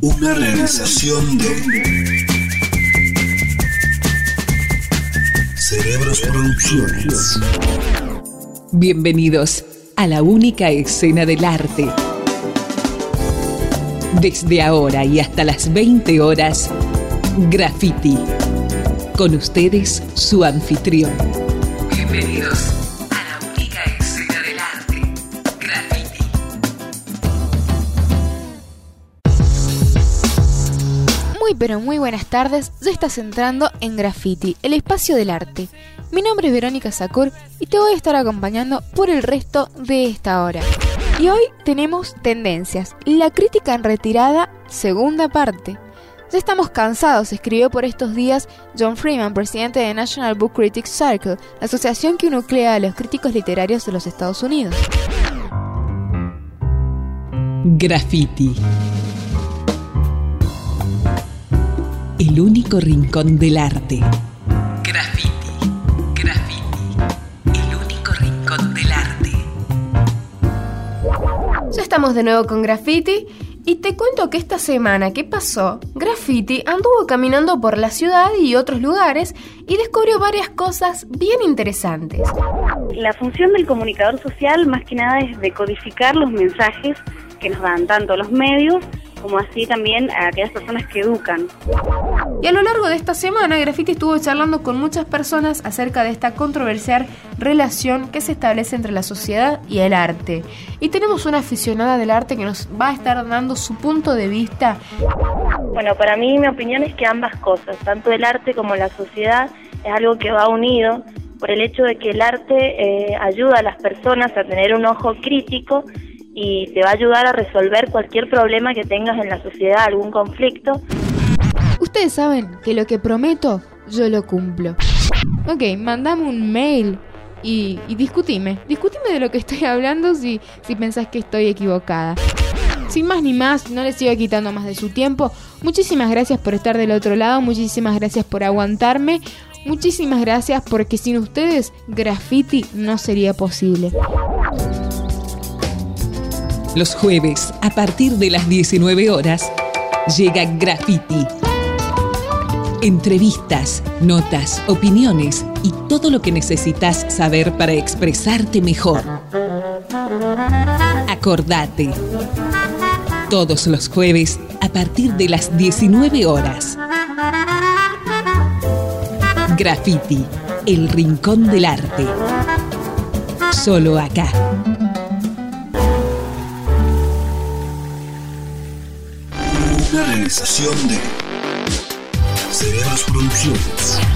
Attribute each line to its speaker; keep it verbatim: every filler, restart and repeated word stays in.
Speaker 1: Una realización de Cerebros Producciones.
Speaker 2: Bienvenidos a la única escena del arte. Desde ahora y hasta las veinte horas, Graffiti. Con ustedes, su anfitrión. Bienvenidos a la única escena del arte, Graffiti.
Speaker 3: Muy pero muy buenas tardes, ya estás entrando en Graffiti, el espacio del arte. Mi nombre es Verónica Sacur y te voy a estar acompañando por el resto de esta hora. Y hoy tenemos Tendencias, la crítica en retirada, segunda parte. Ya estamos cansados, escribió por estos días John Freeman, presidente de National Book Critics Circle, la asociación que nuclea a los críticos literarios de los Estados Unidos.
Speaker 2: Graffiti. El único rincón del arte. Graffiti. Graffiti. El único rincón del arte.
Speaker 4: Ya estamos de nuevo con Graffiti y te cuento que esta semana que pasó, Graffiti anduvo caminando por la ciudad y otros lugares y descubrió varias cosas bien interesantes.
Speaker 5: La función del comunicador social más que nada es decodificar los mensajes que nos dan tanto los medios como así también a aquellas personas que educan.
Speaker 4: Y a lo largo de esta semana, Graffiti estuvo charlando con muchas personas acerca de esta controversial relación que se establece entre la sociedad y el arte. Y tenemos una aficionada del arte que nos va a estar dando su punto de vista.
Speaker 5: Bueno, para mí mi opinión es que ambas cosas, tanto el arte como la sociedad, es algo que va unido por el hecho de que el arte eh, ayuda a las personas a tener un ojo crítico y te va a ayudar a resolver cualquier problema que tengas en la sociedad, algún conflicto.
Speaker 3: Ustedes saben que lo que prometo, yo lo cumplo. Ok, mandame un mail y, y discutime. Discutime de lo que estoy hablando si, si pensás que estoy equivocada. Sin más ni más, no les sigo quitando más de su tiempo. Muchísimas gracias por estar del otro lado, muchísimas gracias por aguantarme. Muchísimas gracias porque sin ustedes, Graffiti no sería posible.
Speaker 2: Los jueves, a partir de las diecinueve horas, llega Graffiti. Entrevistas, notas, opiniones y todo lo que necesitas saber para expresarte mejor. Acordate. Todos los jueves, a partir de las diecinueve horas. Graffiti, el rincón del arte. Solo acá.
Speaker 1: Una realización de Cerebros Producciones.